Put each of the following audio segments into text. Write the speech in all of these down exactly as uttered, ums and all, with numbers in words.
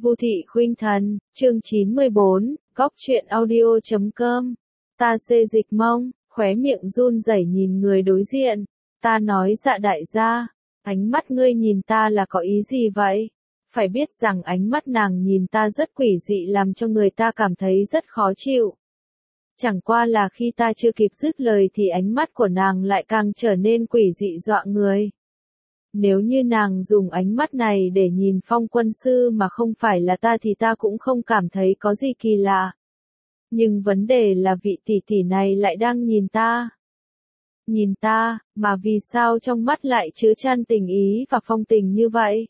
Vu Thị Khuynh Thần, chương chín mươi bốn, góc truyện audio chấm com. Ta xê dịch mông, khóe miệng run rẩy nhìn người đối diện. Ta nói dạ đại gia, ánh mắt ngươi nhìn ta là có ý gì vậy? Phải biết rằng ánh mắt nàng nhìn ta rất quỷ dị làm cho người ta cảm thấy rất khó chịu. Chẳng qua là khi ta chưa kịp dứt lời thì ánh mắt của nàng lại càng trở nên quỷ dị dọa người. Nếu như nàng dùng ánh mắt này để nhìn Phong quân sư mà không phải là ta thì ta cũng không cảm thấy có gì kỳ lạ. Nhưng vấn đề là vị tỷ tỷ này lại đang nhìn ta. Nhìn ta, mà vì sao trong mắt lại chứa chan tình ý và phong tình như vậy?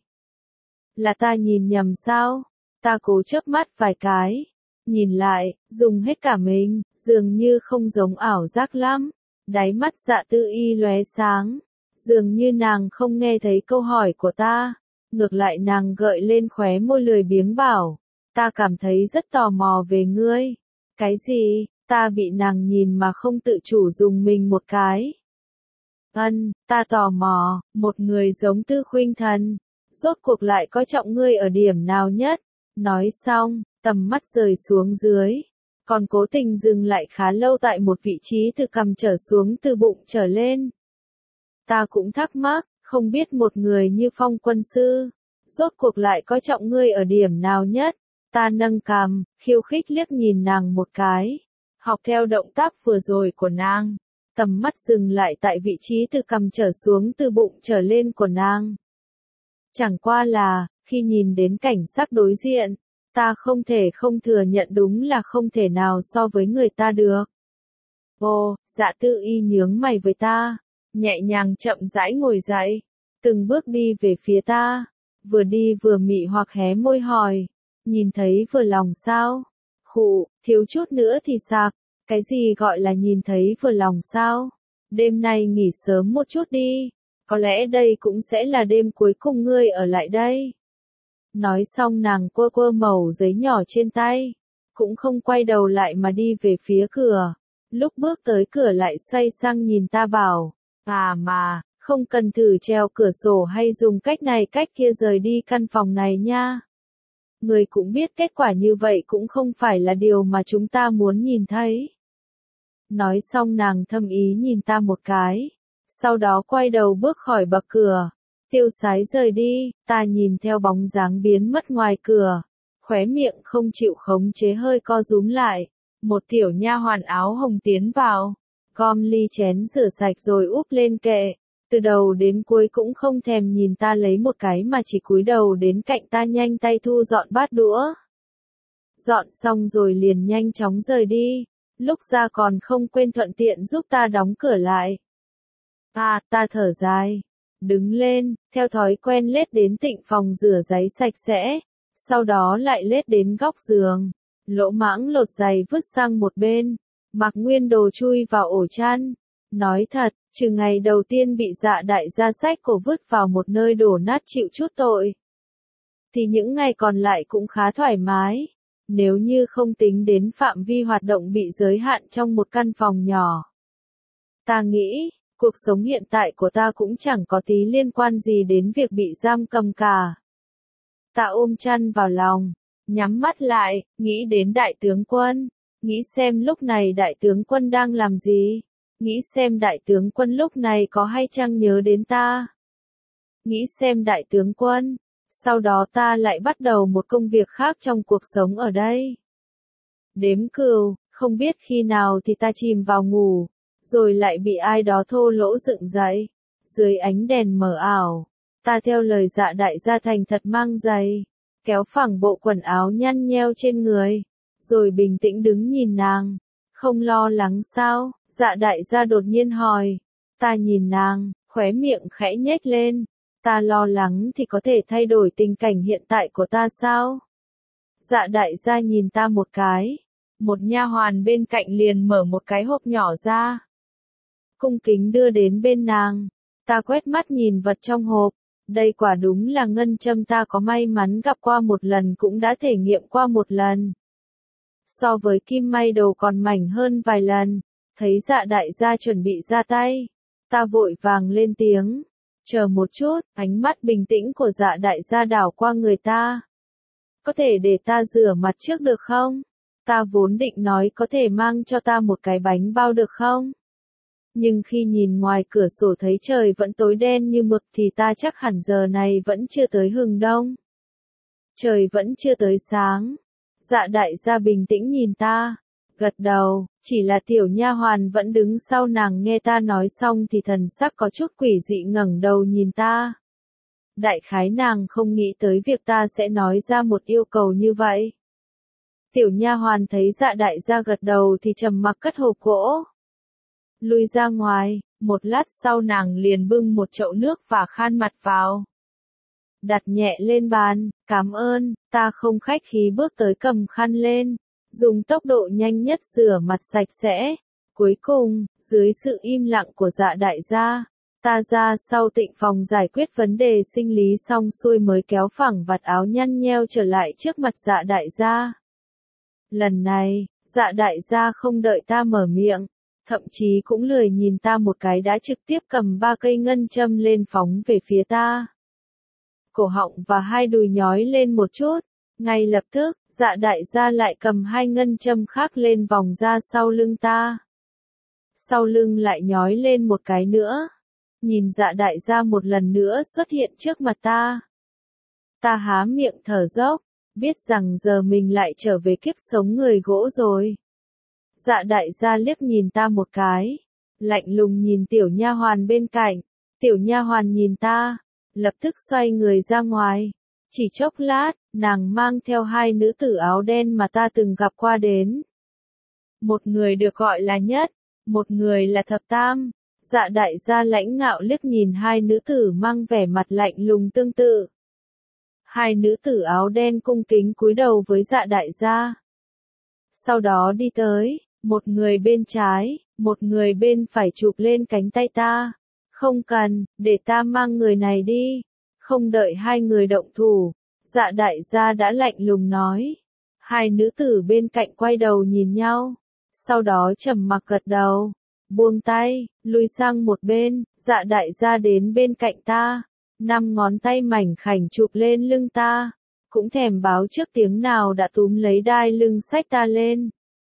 Là ta nhìn nhầm sao? Ta cố chớp mắt vài cái. Nhìn lại, dùng hết cả mình, dường như không giống ảo giác lắm. Đáy mắt Dạ Tư Y lóe sáng. Dường như nàng không nghe thấy câu hỏi của ta. Ngược lại nàng gợi lên khóe môi lười biếng bảo. Ta cảm thấy rất tò mò về ngươi. Cái gì? Ta bị nàng nhìn mà không tự chủ dùng mình một cái. Ân, ta tò mò, một người giống Tư Khuynh Thần. Rốt cuộc lại coi trọng ngươi ở điểm nào nhất? Nói xong, tầm mắt rời xuống dưới. Còn cố tình dừng lại khá lâu tại một vị trí từ cằm trở xuống từ bụng trở lên. Ta cũng thắc mắc, không biết một người như Phong quân sư, rốt cuộc lại coi trọng ngươi ở điểm nào nhất. Ta nâng cằm, khiêu khích liếc nhìn nàng một cái. Học theo động tác vừa rồi của nàng. Tầm mắt dừng lại tại vị trí từ cằm trở xuống từ bụng trở lên của nàng. Chẳng qua là, khi nhìn đến cảnh sắc đối diện, ta không thể không thừa nhận đúng là không thể nào so với người ta được. Ồ, Dạ Tư Y nhướng mày với ta, nhẹ nhàng chậm rãi ngồi dậy, từng bước đi về phía ta, vừa đi vừa mị hoặc hé môi hỏi, nhìn thấy vừa lòng sao? Khụ, thiếu chút nữa thì sạc, cái gì gọi là nhìn thấy vừa lòng sao? Đêm nay nghỉ sớm một chút đi, có lẽ đây cũng sẽ là đêm cuối cùng ngươi ở lại đây. Nói xong nàng quơ quơ mẩu giấy nhỏ trên tay, cũng không quay đầu lại mà đi về phía cửa. Lúc bước tới cửa lại xoay sang nhìn ta bảo, à mà, không cần thử treo cửa sổ hay dùng cách này cách kia rời đi căn phòng này nha. Người cũng biết kết quả như vậy cũng không phải là điều mà chúng ta muốn nhìn thấy. Nói xong nàng thâm ý nhìn ta một cái, sau đó quay đầu bước khỏi bậc cửa, tiêu sái rời đi. Ta nhìn theo bóng dáng biến mất ngoài cửa, khóe miệng không chịu khống chế hơi co rúm lại. Một tiểu nha hoàn áo hồng tiến vào, gom ly chén rửa sạch rồi úp lên kệ, từ đầu đến cuối cũng không thèm nhìn ta lấy một cái mà chỉ cúi đầu đến cạnh ta nhanh tay thu dọn bát đũa. Dọn xong rồi liền nhanh chóng rời đi, lúc ra còn không quên thuận tiện giúp ta đóng cửa lại. À, ta thở dài, đứng lên, theo thói quen lết đến tịnh phòng rửa giấy sạch sẽ, sau đó lại lết đến góc giường. Lỗ mãng lột giày vứt sang một bên, mặc nguyên đồ chui vào ổ chăn. Nói thật, trừ ngày đầu tiên bị Dạ đại gia sách cổ vứt vào một nơi đổ nát chịu chút tội, thì những ngày còn lại cũng khá thoải mái. Nếu như không tính đến phạm vi hoạt động bị giới hạn trong một căn phòng nhỏ. Ta nghĩ, cuộc sống hiện tại của ta cũng chẳng có tí liên quan gì đến việc bị giam cầm cả. Ta ôm chăn vào lòng, nhắm mắt lại, nghĩ đến đại tướng quân, nghĩ xem lúc này đại tướng quân đang làm gì, nghĩ xem đại tướng quân lúc này có hay chăng nhớ đến ta. Nghĩ xem đại tướng quân, sau đó ta lại bắt đầu một công việc khác trong cuộc sống ở đây. Đếm cừu, không biết khi nào thì ta chìm vào ngủ, rồi lại bị ai đó thô lỗ dựng dậy. Dưới ánh đèn mờ ảo, ta theo lời Dạ đại gia thành thật mang giày, kéo phẳng bộ quần áo nhăn nheo trên người, rồi bình tĩnh đứng nhìn nàng. Không lo lắng sao? Dạ đại gia đột nhiên hỏi. Ta nhìn nàng, khóe miệng khẽ nhếch lên. Ta lo lắng thì có thể thay đổi tình cảnh hiện tại của ta sao? Dạ đại gia nhìn ta một cái. Một nha hoàn bên cạnh liền mở một cái hộp nhỏ ra, cung kính đưa đến bên nàng. Ta quét mắt nhìn vật trong hộp. Đây quả đúng là ngân châm ta có may mắn gặp qua một lần cũng đã thể nghiệm qua một lần. So với kim may đầu còn mảnh hơn vài lần. Thấy Dạ đại gia chuẩn bị ra tay, ta vội vàng lên tiếng. Chờ một chút, ánh mắt bình tĩnh của Dạ đại gia đảo qua người ta. có thể để ta rửa mặt trước được không? Ta vốn định nói có thể mang cho ta một cái bánh bao được không? Nhưng khi nhìn ngoài cửa sổ thấy trời vẫn tối đen như mực thì ta chắc hẳn giờ này vẫn chưa tới hừng đông. Trời vẫn chưa tới sáng. Dạ đại gia bình tĩnh nhìn ta, gật đầu, chỉ là tiểu nha hoàn vẫn đứng sau nàng nghe ta nói xong thì thần sắc có chút quỷ dị ngẩng đầu nhìn ta. Đại khái nàng không nghĩ tới việc ta sẽ nói ra một yêu cầu như vậy. Tiểu nha hoàn thấy dạ đại gia gật đầu thì trầm mặc cất hộp gỗ. Lui ra ngoài, một lát sau nàng liền bưng một chậu nước và khăn mặt vào. Đặt nhẹ lên bàn, cảm ơn, ta không khách khí bước tới cầm khăn lên, dùng tốc độ nhanh nhất rửa mặt sạch sẽ. Cuối cùng, dưới sự im lặng của dạ đại gia, ta ra sau tịnh phòng giải quyết vấn đề sinh lý xong xuôi mới kéo phẳng vạt áo nhăn nheo trở lại trước mặt dạ đại gia. Lần này, dạ đại gia không đợi ta mở miệng, thậm chí cũng lười nhìn ta một cái đã trực tiếp cầm ba cây ngân châm lên phóng về phía ta. Cổ họng và hai đùi nhói lên một chút, ngay lập tức, dạ đại gia lại cầm hai ngân châm khác lên vòng ra sau lưng ta. Sau lưng lại nhói lên một cái nữa. Nhìn dạ đại gia một lần nữa xuất hiện trước mặt ta. Ta há miệng thở dốc, biết rằng giờ mình lại trở về kiếp sống người gỗ rồi. Dạ đại gia liếc nhìn ta một cái, lạnh lùng nhìn tiểu nha hoàn bên cạnh, tiểu nha hoàn nhìn ta, lập tức xoay người ra ngoài. Chỉ chốc lát, nàng mang theo hai nữ tử áo đen mà ta từng gặp qua đến. Một người được gọi là Nhất, một người là Thập Tam. Dạ đại gia lãnh ngạo liếc nhìn hai nữ tử mang vẻ mặt lạnh lùng tương tự. Hai nữ tử áo đen cung kính cúi đầu với dạ đại gia. Sau đó đi tới, một người bên trái, một người bên phải chụp lên cánh tay ta. Không cần, để ta mang người này đi. Không đợi hai người động thủ, dạ đại gia đã lạnh lùng nói. Hai nữ tử bên cạnh quay đầu nhìn nhau, sau đó trầm mặc gật đầu, buông tay, lùi sang một bên. Dạ đại gia đến bên cạnh ta, năm ngón tay mảnh khảnh chụp lên lưng ta, cũng thèm báo trước tiếng nào đã túm lấy đai lưng xách ta lên.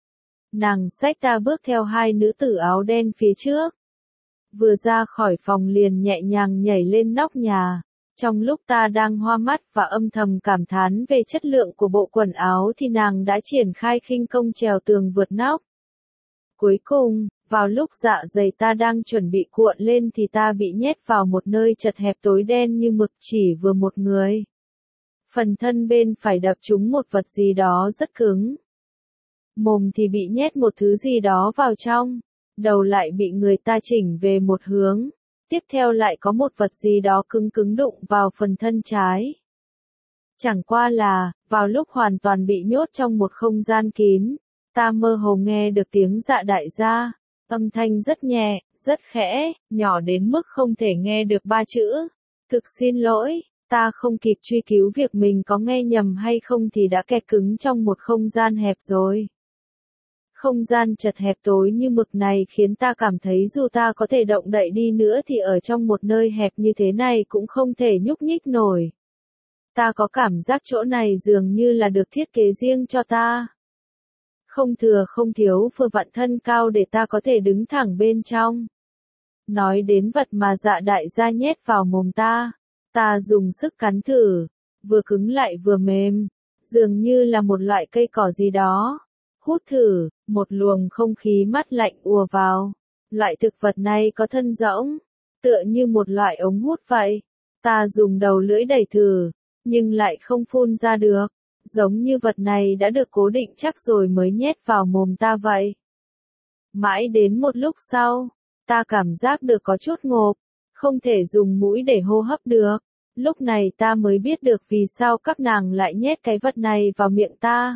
Nàng xách ta bước theo hai nữ tử áo đen phía trước. Vừa ra khỏi phòng liền nhẹ nhàng nhảy lên nóc nhà. Trong lúc ta đang hoa mắt và âm thầm cảm thán về chất lượng của bộ quần áo thì nàng đã triển khai khinh công trèo tường vượt nóc. Cuối cùng, vào lúc dạ dày ta đang chuẩn bị cuộn lên thì ta bị nhét vào một nơi chật hẹp tối đen như mực chỉ vừa một người. Phần thân bên phải đập trúng một vật gì đó rất cứng. Mồm thì bị nhét một thứ gì đó vào trong. Đầu lại bị người ta chỉnh về một hướng. Tiếp theo lại có một vật gì đó cứng cứng đụng vào phần thân trái. Chẳng qua là, vào lúc hoàn toàn bị nhốt trong một không gian kín, ta mơ hồ nghe được tiếng dạ đại gia, âm thanh rất nhẹ, rất khẽ, nhỏ đến mức không thể nghe được ba chữ. Thực xin lỗi, ta không kịp truy cứu việc mình có nghe nhầm hay không thì đã kẹt cứng trong một không gian hẹp rồi. Không gian chật hẹp tối như mực này khiến ta cảm thấy dù ta có thể động đậy đi nữa thì ở trong một nơi hẹp như thế này cũng không thể nhúc nhích nổi. Ta có cảm giác chỗ này dường như là được thiết kế riêng cho ta. Không thừa không thiếu vừa vặn thân cao để ta có thể đứng thẳng bên trong. Nói đến vật mà dạ đại gia nhét vào mồm ta, ta dùng sức cắn thử, vừa cứng lại vừa mềm, dường như là một loại cây cỏ gì đó. Hút thử, một luồng không khí mát lạnh ùa vào. Loại thực vật này có thân rỗng, tựa như một loại ống hút vậy. Ta dùng đầu lưỡi đẩy thử, nhưng lại không phun ra được, giống như vật này đã được cố định chắc rồi mới nhét vào mồm ta vậy. Mãi đến một lúc sau, ta cảm giác được có chút ngộp, không thể dùng mũi để hô hấp được. Lúc này ta mới biết được vì sao các nàng lại nhét cái vật này vào miệng ta.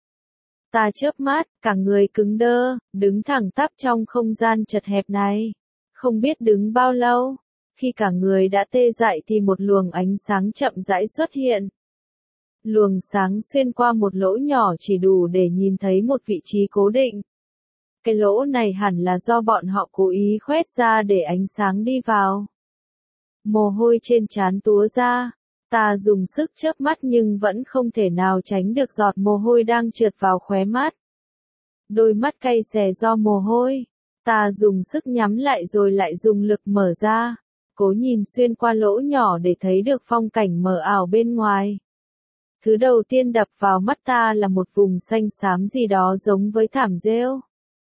Ta chớp mắt, cả người cứng đơ, đứng thẳng tắp trong không gian chật hẹp này. Không biết đứng bao lâu, khi cả người đã tê dại thì một luồng ánh sáng chậm rãi xuất hiện. Luồng sáng xuyên qua một lỗ nhỏ chỉ đủ để nhìn thấy một vị trí cố định. Cái lỗ này hẳn là do bọn họ cố ý khoét ra để ánh sáng đi vào. Mồ hôi trên trán túa ra, Ta dùng sức chớp mắt nhưng vẫn không thể nào tránh được giọt mồ hôi đang trượt vào khóe mắt. Đôi mắt cay xè do mồ hôi. Ta dùng sức nhắm lại rồi lại dùng lực mở ra, cố nhìn xuyên qua lỗ nhỏ để thấy được phong cảnh mờ ảo bên ngoài. Thứ đầu tiên đập vào mắt ta là một vùng xanh xám gì đó giống với thảm rêu.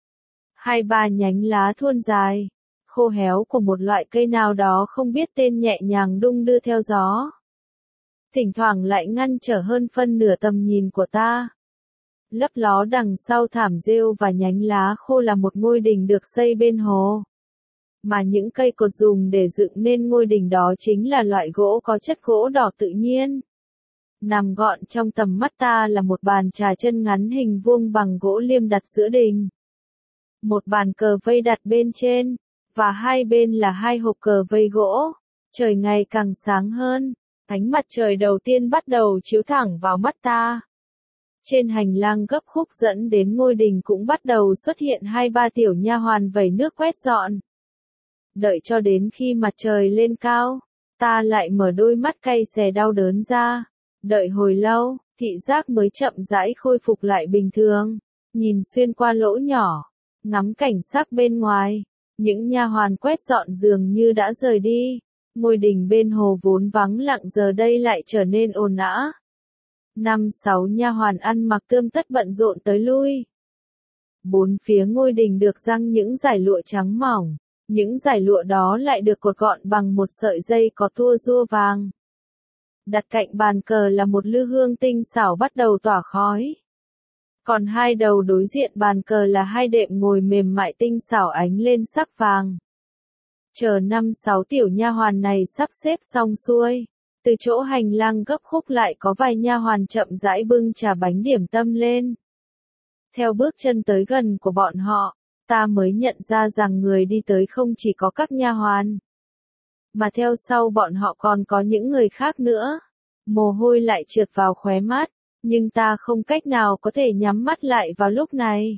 Hai ba nhánh lá thuôn dài, khô héo của một loại cây nào đó không biết tên nhẹ nhàng đung đưa theo gió. Thỉnh thoảng lại ngăn trở hơn phân nửa tầm nhìn của ta. Lấp ló đằng sau thảm rêu và nhánh lá khô là một ngôi đình được xây bên hồ. Mà những cây cột dùng để dựng nên ngôi đình đó chính là loại gỗ có chất gỗ đỏ tự nhiên. Nằm gọn trong tầm mắt ta là một bàn trà chân ngắn hình vuông bằng gỗ liêm đặt giữa đình. Một bàn cờ vây đặt bên trên, và hai bên là hai hộp cờ vây gỗ. Trời ngày càng sáng hơn, ánh mặt trời đầu tiên bắt đầu chiếu thẳng vào mắt ta. Trên hành lang gấp khúc dẫn đến ngôi đình cũng bắt đầu xuất hiện hai ba tiểu nha hoàn vẩy nước quét dọn. Đợi cho đến khi mặt trời lên cao, ta lại mở đôi mắt cay xè đau đớn ra. Đợi hồi lâu, thị giác mới chậm rãi khôi phục lại bình thường. Nhìn xuyên qua lỗ nhỏ, ngắm cảnh sắc bên ngoài. Những nha hoàn quét dọn dường như đã rời đi. Ngôi đình bên hồ vốn vắng lặng giờ đây lại trở nên ồn ào. Năm sáu nha hoàn ăn mặc tươm tất bận rộn tới lui. Bốn phía ngôi đình được giăng những dải lụa trắng mỏng. Những dải lụa đó lại được cột gọn bằng một sợi dây có tua rua vàng. Đặt cạnh bàn cờ là một lư hương tinh xảo bắt đầu tỏa khói. Còn hai đầu đối diện bàn cờ là hai đệm ngồi mềm mại tinh xảo ánh lên sắc vàng. Chờ năm sáu tiểu nha hoàn này sắp xếp xong xuôi, từ chỗ hành lang gấp khúc lại có vài nha hoàn chậm rãi bưng trà bánh điểm tâm lên. Theo bước chân tới gần của bọn họ, ta mới nhận ra rằng người đi tới không chỉ có các nha hoàn, mà theo sau bọn họ còn có những người khác nữa. Mồ hôi lại trượt vào khóe mắt, nhưng ta không cách nào có thể nhắm mắt lại vào lúc này.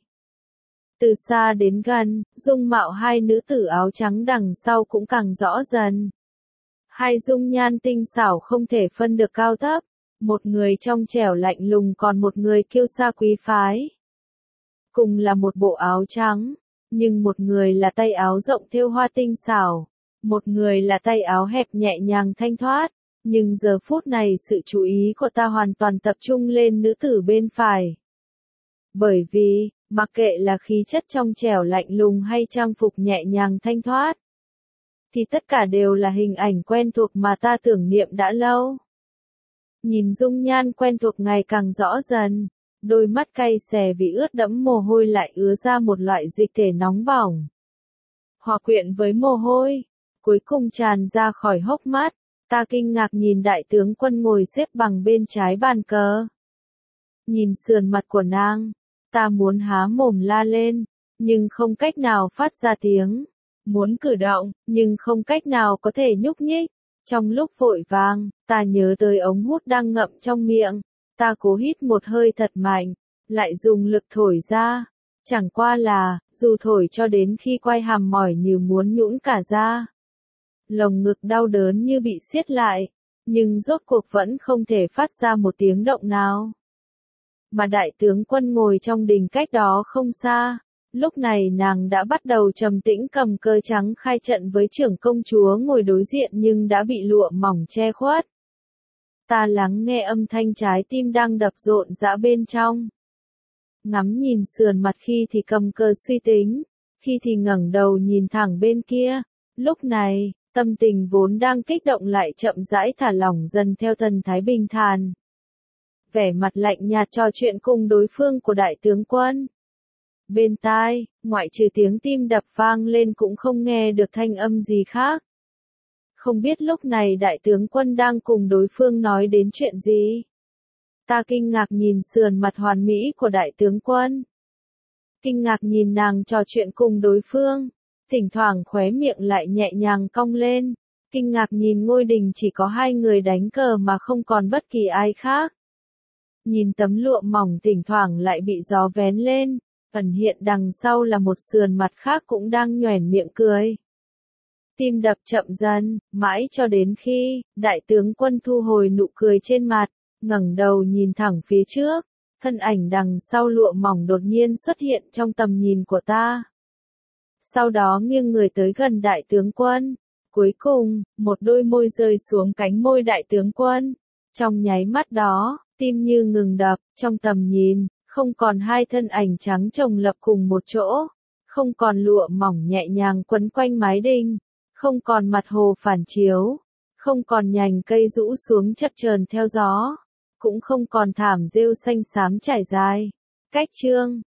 Từ xa đến gần, dung mạo hai nữ tử áo trắng đằng sau cũng càng rõ dần. Hai dung nhan tinh xảo không thể phân được cao thấp, một người trong trẻo lạnh lùng còn một người kiêu sa quý phái. Cùng là một bộ áo trắng, nhưng một người là tay áo rộng thêu hoa tinh xảo, một người là tay áo hẹp nhẹ nhàng thanh thoát. Nhưng giờ phút này sự chú ý của ta hoàn toàn tập trung lên nữ tử bên phải. Bởi vì, mặc kệ là khí chất trong trẻo lạnh lùng hay trang phục nhẹ nhàng thanh thoát, thì tất cả đều là hình ảnh quen thuộc mà ta tưởng niệm đã lâu. Nhìn dung nhan quen thuộc ngày càng rõ dần, đôi mắt cay xè vì ướt đẫm mồ hôi lại ứa ra một loại dịch thể nóng bỏng. Hòa quyện với mồ hôi, cuối cùng tràn ra khỏi hốc mắt. Ta kinh ngạc nhìn đại tướng quân ngồi xếp bằng bên trái bàn cờ. Nhìn sườn mặt của nàng, ta muốn há mồm la lên, nhưng không cách nào phát ra tiếng. Muốn cử động, nhưng không cách nào có thể nhúc nhích. Trong lúc vội vàng, ta nhớ tới ống hút đang ngậm trong miệng. Ta cố hít một hơi thật mạnh, lại dùng lực thổi ra. Chẳng qua là, dù thổi cho đến khi quai hàm mỏi như muốn nhũn cả ra. Lồng ngực đau đớn như bị siết lại, nhưng rốt cuộc vẫn không thể phát ra một tiếng động nào. Mà đại tướng quân ngồi trong đình cách đó không xa, lúc này nàng đã bắt đầu trầm tĩnh cầm cờ trắng khai trận với trưởng công chúa ngồi đối diện nhưng đã bị lụa mỏng che khuất. Ta lắng nghe âm thanh trái tim đang đập rộn rã bên trong. Ngắm nhìn sườn mặt khi thì cầm cờ suy tính, khi thì ngẩng đầu nhìn thẳng bên kia. Lúc này, tâm tình vốn đang kích động lại chậm rãi thả lỏng dần theo thần thái bình thản. Vẻ mặt lạnh nhạt trò chuyện cùng đối phương của đại tướng quân. Bên tai, ngoại trừ tiếng tim đập vang lên cũng không nghe được thanh âm gì khác. Không biết lúc này đại tướng quân đang cùng đối phương nói đến chuyện gì. Ta kinh ngạc nhìn sườn mặt hoàn mỹ của đại tướng quân. Kinh ngạc nhìn nàng trò chuyện cùng đối phương. Thỉnh thoảng khóe miệng lại nhẹ nhàng cong lên. Kinh ngạc nhìn ngôi đình chỉ có hai người đánh cờ mà không còn bất kỳ ai khác. Nhìn tấm lụa mỏng thỉnh thoảng lại bị gió vén lên. Ẩn hiện đằng sau là một sườn mặt khác cũng đang nhoẻn miệng cười. Tim đập chậm dần, mãi cho đến khi, đại tướng quân thu hồi nụ cười trên mặt, ngẩng đầu nhìn thẳng phía trước, thân ảnh đằng sau lụa mỏng đột nhiên xuất hiện trong tầm nhìn của ta. Sau đó nghiêng người tới gần đại tướng quân. Cuối cùng, một đôi môi rơi xuống cánh môi đại tướng quân. Trong nháy mắt đó, tim như ngừng đập, trong tầm nhìn, không còn hai thân ảnh trắng chồng lập cùng một chỗ. Không còn lụa mỏng nhẹ nhàng quấn quanh mái đình. Không còn mặt hồ phản chiếu. Không còn nhành cây rũ xuống chập chờn theo gió. Cũng không còn thảm rêu xanh xám trải dài. Cách chương